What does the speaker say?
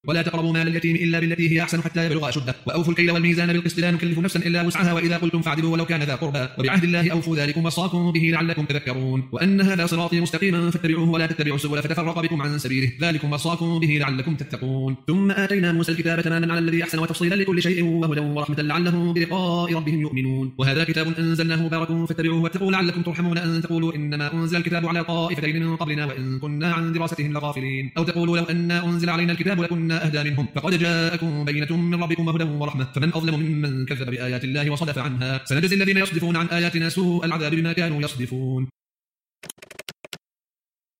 ولا تقربوا مال اليتيم إلا بالتي هي أحسن حتى يبلغ أشده وأوفوا الكيل والميزان بالقسط لا نكلف نفسا إلا وسعها وإذا قلتم فاعدلوا ولو كان ذا قربى وبعهد الله أوفوا ذلكم وصاكم به لعلكم تذكرون وأن هذا صراطي مستقيما فاتبعوه ولا تتبعوا السبل فتفرق بكم عن سبيله ذلكم وصاكم به لعلكم تتقون ثم آتينا موسى الكتاب تماما على الذي أحسن وتفصيلا لكل شيء وهدى ورحمة لعلهم بلقاء ربهم يؤمنون وهذا كتاب أنزلناه مبارك فاتبعوه واتقوا لعلكم ترحمون أن تقولوا إنما أنزل الكتاب على طائفتين من قبلنا وإن كنا عن دراستهم لغافلين أو تقولوا لو أن أنزل علينا الكتاب لكنا أهدى منهم فقد جاءكم بينة من ربكم وهدى ورحمة فمن أظلم ممن كذب بآيات الله وصدف عنها سنجزي الذين يصدفون عن آياتنا سوء العذاب بما كانوا يصدفون